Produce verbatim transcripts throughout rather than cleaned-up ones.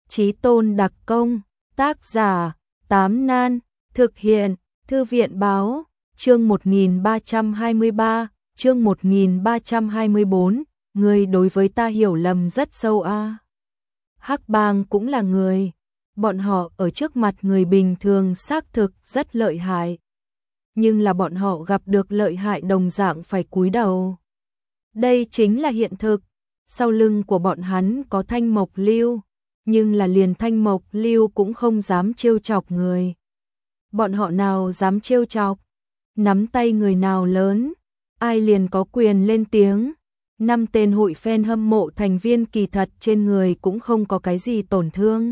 Chí tôn đặc công, tác giả, Tám Nan, thực hiện, Thư viện báo, chương một nghìn ba trăm hai mươi ba, chương một nghìn ba trăm hai mươi bốn, người đối với ta hiểu lầm rất sâu a. À. Hắc bang cũng là người, bọn họ ở trước mặt người bình thường xác thực rất lợi hại. Nhưng là bọn họ gặp được lợi hại đồng dạng phải cúi đầu. Đây chính là hiện thực, sau lưng của bọn hắn có Thanh Mộc Lưu, nhưng là liền Thanh Mộc Lưu cũng không dám trêu chọc người. Bọn họ nào dám trêu chọc, nắm tay người nào lớn, ai liền có quyền lên tiếng. Năm tên hội fan hâm mộ thành viên kỳ thật trên người cũng không có cái gì tổn thương.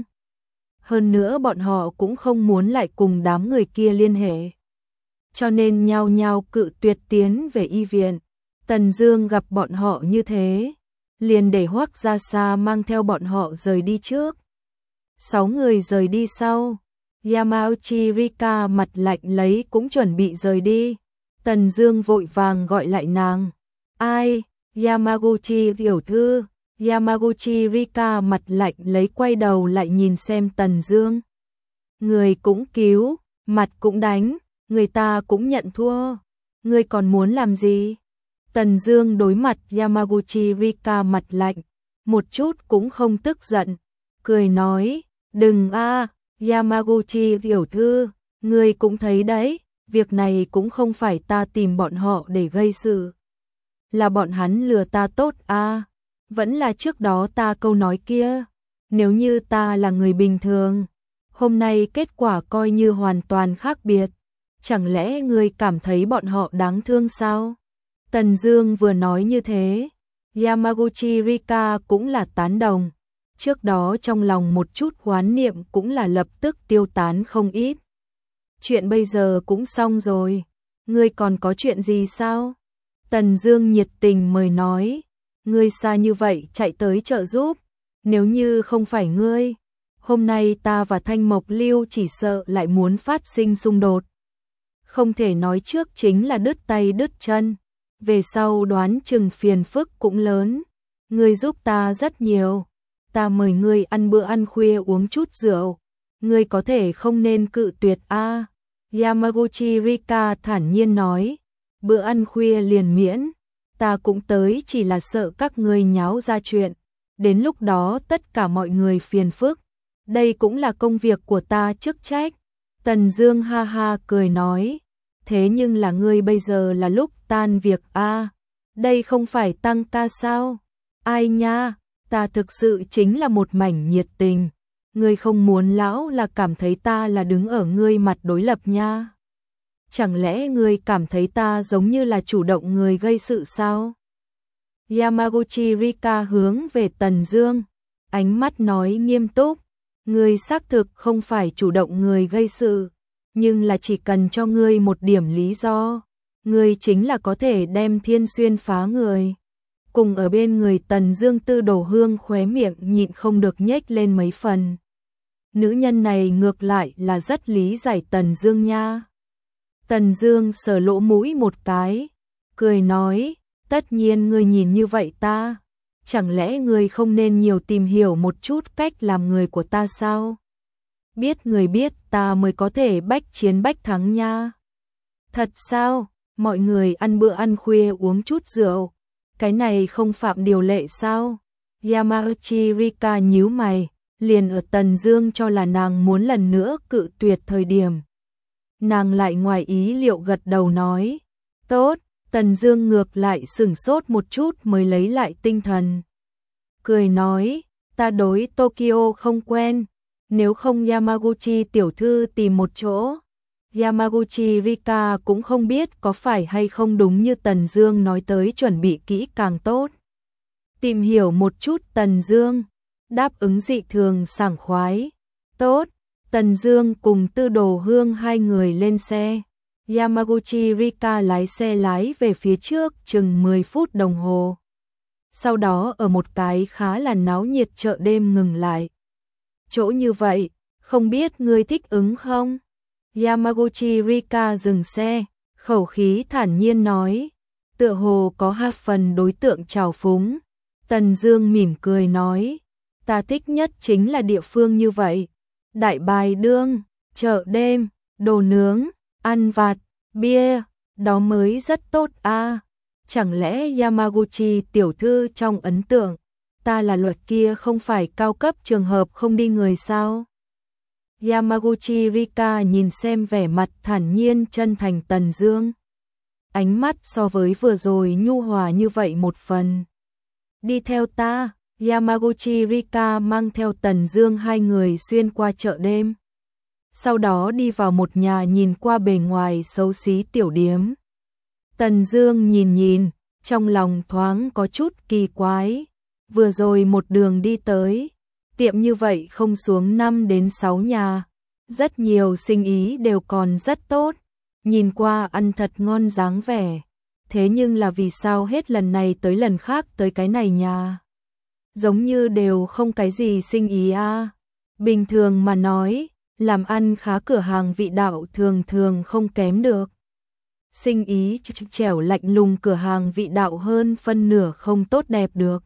Hơn nữa bọn họ cũng không muốn lại cùng đám người kia liên hệ. Cho nên nhao nhao cự tuyệt tiến về y viện. Tần Dương gặp bọn họ như thế, liền để Hoắc Gia Sa mang theo bọn họ rời đi trước. Sáu người rời đi sau, Yamauchi Rika mặt lạnh lấy cũng chuẩn bị rời đi. Tần Dương vội vàng gọi lại nàng. Ai? Yamaguchi tiểu thư. Yamaguchi Rika mặt lạnh lấy quay đầu lại nhìn xem Tần Dương. Người cũng cứu, mặt cũng đánh, người ta cũng nhận thua. Ngươi còn muốn làm gì? Tần Dương đối mặt Yamaguchi Rika mặt lạnh, một chút cũng không tức giận, cười nói, đừng a, Yamaguchi tiểu thư, ngươi cũng thấy đấy, việc này cũng không phải ta tìm bọn họ để gây sự. Là bọn hắn lừa ta tốt a, vẫn là trước đó ta câu nói kia, nếu như ta là người bình thường, hôm nay kết quả coi như hoàn toàn khác biệt, chẳng lẽ ngươi cảm thấy bọn họ đáng thương sao? Tần Dương vừa nói như thế, Yamaguchi Rika cũng là tán đồng, trước đó trong lòng một chút hoán niệm cũng là lập tức tiêu tán không ít. Chuyện bây giờ cũng xong rồi, ngươi còn có chuyện gì sao? Tần Dương nhiệt tình mời nói, ngươi xa như vậy chạy tới trợ giúp, nếu như không phải ngươi, hôm nay ta và Thanh Mộc Lưu chỉ sợ lại muốn phát sinh xung đột. Không thể nói trước chính là đứt tay đứt chân, về sau đoán chừng phiền phức cũng lớn. Ngươi giúp ta rất nhiều, ta mời ngươi ăn bữa ăn khuya uống chút rượu, ngươi có thể không nên cự tuyệt a. À. Yamaguchi Rika thản nhiên nói, bữa ăn khuya liền miễn, ta cũng tới chỉ là sợ các ngươi nháo ra chuyện, đến lúc đó tất cả mọi người phiền phức, đây cũng là công việc của ta chức trách. Tần Dương ha ha cười nói, thế nhưng là ngươi bây giờ là lúc tan việc a, à, đây không phải tăng ca sao? Ai nha, ta thực sự chính là một mảnh nhiệt tình, ngươi không muốn lão là cảm thấy ta là đứng ở ngươi mặt đối lập nha. Chẳng lẽ ngươi cảm thấy ta giống như là chủ động người gây sự sao? Yamaguchi Rika hướng về Tần Dương, ánh mắt nói nghiêm túc, ngươi xác thực không phải chủ động người gây sự, nhưng là chỉ cần cho ngươi một điểm lý do, ngươi chính là có thể đem Thiên Xuyên phá người. Cùng ở bên người Tần Dương Tư Đồ Hương khóe miệng nhịn không được nhếch lên mấy phần. Nữ nhân này ngược lại là rất lý giải Tần Dương nha. Tần Dương sờ lỗ mũi một cái, cười nói, tất nhiên ngươi nhìn như vậy ta, chẳng lẽ ngươi không nên nhiều tìm hiểu một chút cách làm người của ta sao? Biết người biết ta mới có thể bách chiến bách thắng nha. Thật sao? Mọi người ăn bữa ăn khuya uống chút rượu, cái này không phạm điều lệ sao? Yamauchi Rika nhíu mày, liền ở Tần Dương cho là nàng muốn lần nữa cự tuyệt thời điểm. Nàng lại ngoài ý liệu gật đầu nói, tốt. Tần Dương ngược lại sửng sốt một chút mới lấy lại tinh thần. Cười nói, ta đối Tokyo không quen, nếu không Yamaguchi tiểu thư tìm một chỗ. Yamaguchi Rika cũng không biết có phải hay không đúng như Tần Dương nói tới chuẩn bị kỹ càng tốt. Tìm hiểu một chút Tần Dương, đáp ứng dị thường sảng khoái. Tốt, Tần Dương cùng Tư Đồ Hương hai người lên xe. Yamaguchi Rika lái xe lái về phía trước chừng mười phút đồng hồ. Sau đó ở một cái khá là náo nhiệt chợ đêm ngừng lại. Chỗ như vậy, không biết ngươi thích ứng không? Yamaguchi Rika dừng xe, khẩu khí thản nhiên nói, tựa hồ có hai phần đối tượng trào phúng. Tần Dương mỉm cười nói, Ta thích nhất chính là địa phương như vậy. Đại Bài Đương, chợ đêm, đồ nướng, ăn vặt, bia, đó mới rất tốt a. Chẳng lẽ Yamaguchi tiểu thư trong ấn tượng, ta là luật kia không phải cao cấp trường hợp không đi người sao? Yamaguchi Rika nhìn xem vẻ mặt thản nhiên chân thành Tần Dương. Ánh mắt so với vừa rồi nhu hòa như vậy một phần. Đi theo ta, Yamaguchi Rika mang theo Tần Dương hai người xuyên qua chợ đêm. Sau đó đi vào một nhà nhìn qua bề ngoài xấu xí tiểu điếm. Tần Dương nhìn nhìn, trong lòng thoáng có chút kỳ quái. Vừa rồi một đường đi tới, tiệm như vậy không xuống năm đến sáu nhà. Rất nhiều sinh ý đều còn rất tốt. Nhìn qua ăn thật ngon dáng vẻ. Thế nhưng là vì sao hết lần này tới lần khác tới cái này nhà? Giống như đều không cái gì sinh ý a. À. Bình thường mà nói, làm ăn khá cửa hàng vị đạo thường thường không kém được. Sinh ý trẻo lạnh lùng cửa hàng vị đạo hơn phân nửa không tốt đẹp được.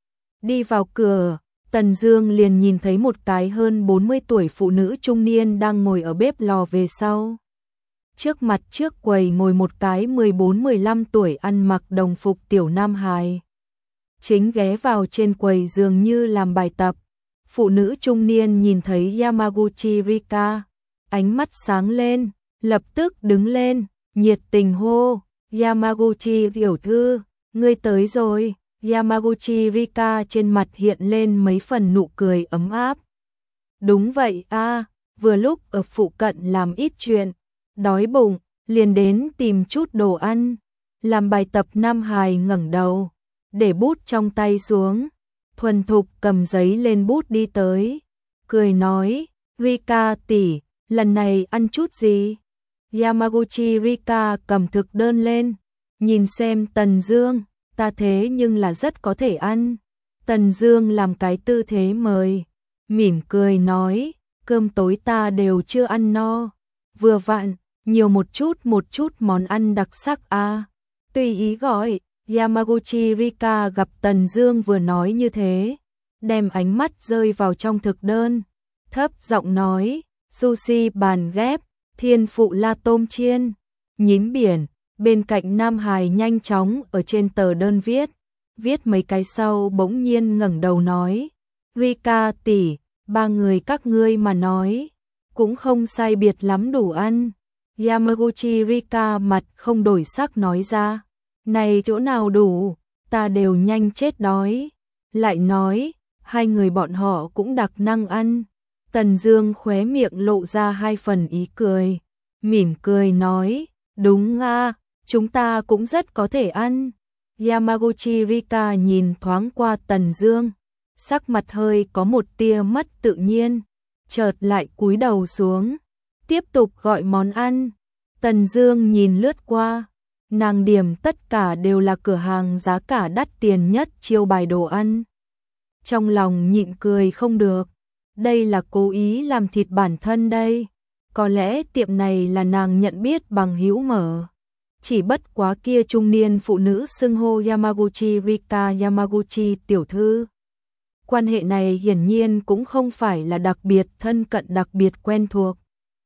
Đi vào cửa, Tần Dương liền nhìn thấy một cái hơn bốn mươi tuổi phụ nữ trung niên đang ngồi ở bếp lò về sau. Trước mặt trước quầy ngồi một cái mười bốn mười lăm tuổi ăn mặc đồng phục tiểu nam hài. Chính ghé vào trên quầy dường như làm bài tập. Phụ nữ trung niên nhìn thấy Yamaguchi Rika, ánh mắt sáng lên, lập tức đứng lên, nhiệt tình hô, Yamaguchi tiểu thư, ngươi tới rồi. Yamaguchi Rika trên mặt hiện lên mấy phần nụ cười ấm áp. Đúng vậy a, à, vừa lúc ở phụ cận làm ít chuyện, đói bụng, liền đến tìm chút đồ ăn. Làm bài tập nam hài ngẩng đầu, để bút trong tay xuống, thuần thục cầm giấy lên bút đi tới, cười nói, Rika tỷ, lần này ăn chút gì? Yamaguchi Rika cầm thực đơn lên, nhìn xem Tần Dương, ta thế nhưng là rất có thể ăn. Tần Dương làm cái tư thế mời, mỉm cười nói, cơm tối ta đều chưa ăn no, vừa vặn, nhiều một chút một chút món ăn đặc sắc a. À. Tùy ý gọi. Yamaguchi Rika gặp Tần Dương vừa nói như thế, đem ánh mắt rơi vào trong thực đơn, thấp giọng nói, sushi bàn ghép, thiên phụ la tôm chiên, nhím biển. Bên cạnh Nam Hải nhanh chóng ở trên tờ đơn viết, viết mấy cái sau bỗng nhiên ngẩng đầu nói, Rika tỷ, ba người các ngươi mà nói, cũng không sai biệt lắm đủ ăn. Yamaguchi Rika mặt không đổi sắc nói ra, này chỗ nào đủ, ta đều nhanh chết đói. Lại nói, hai người bọn họ cũng đặc năng ăn. Tần Dương khóe miệng lộ ra hai phần ý cười, mỉm cười nói, đúng a, chúng ta cũng rất có thể ăn. Yamaguchi Rika nhìn thoáng qua Tần Dương, sắc mặt hơi có một tia mất tự nhiên, chợt lại cúi đầu xuống, tiếp tục gọi món ăn. Tần Dương nhìn lướt qua, nàng điểm tất cả đều là cửa hàng giá cả đắt tiền nhất chiêu bài đồ ăn. Trong lòng nhịn cười không được, đây là cố ý làm thịt bản thân đây. Có lẽ tiệm này là nàng nhận biết bằng hữu mở. Chỉ bất quá kia trung niên phụ nữ xưng hô Yamaguchi Rika Yamaguchi tiểu thư. Quan hệ này hiển nhiên cũng không phải là đặc biệt thân cận đặc biệt quen thuộc.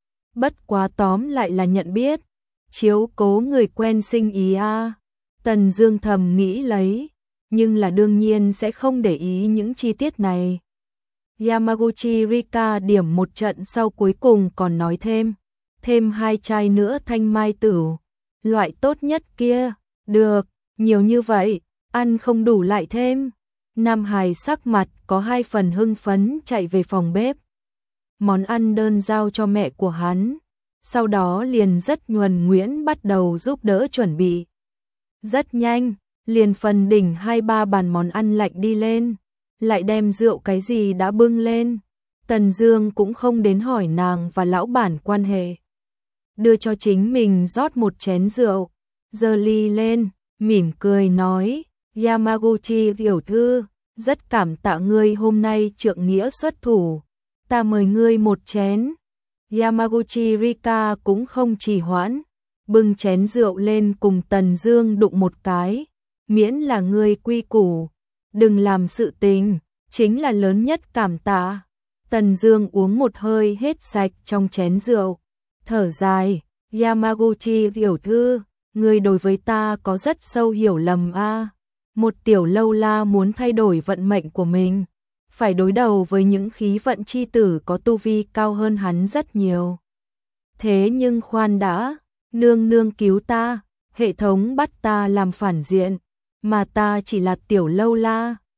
Bất quá tóm lại là nhận biết, chiếu cố người quen sinh ý a. À. Tần Dương thầm nghĩ lấy, nhưng là đương nhiên sẽ không để ý những chi tiết này. Yamaguchi Rika điểm một trận sau cuối cùng còn nói thêm, thêm hai chai nữa thanh mai tửu, loại tốt nhất kia, được, nhiều như vậy, ăn không đủ lại thêm. Nam Hải sắc mặt có hai phần hưng phấn chạy về phòng bếp. Món ăn đơn giao cho mẹ của hắn, sau đó liền rất nhuần nhuyễn bắt đầu giúp đỡ chuẩn bị. Rất nhanh, liền phần đỉnh hai ba bàn món ăn lạnh đi lên, lại đem rượu cái gì đã bưng lên. Tần Dương cũng không đến hỏi nàng và lão bản quan hệ, đưa cho chính mình rót một chén rượu, giơ ly lên, mỉm cười nói, Yamaguchi tiểu thư, rất cảm tạ ngươi hôm nay trượng nghĩa xuất thủ, ta mời ngươi một chén. Yamaguchi Rika cũng không trì hoãn, bưng chén rượu lên cùng Tần Dương đụng một cái, miễn là ngươi quy củ, đừng làm sự tình, chính là lớn nhất cảm tạ. Tần Dương uống một hơi hết sạch trong chén rượu, thở dài, Yamaguchi tiểu thư, người đối với ta có rất sâu hiểu lầm a. Một tiểu lâu la muốn thay đổi vận mệnh của mình, phải đối đầu với những khí vận chi tử có tu vi cao hơn hắn rất nhiều. Thế nhưng khoan đã, nương nương cứu ta, hệ thống bắt ta làm phản diện, mà ta chỉ là tiểu lâu la,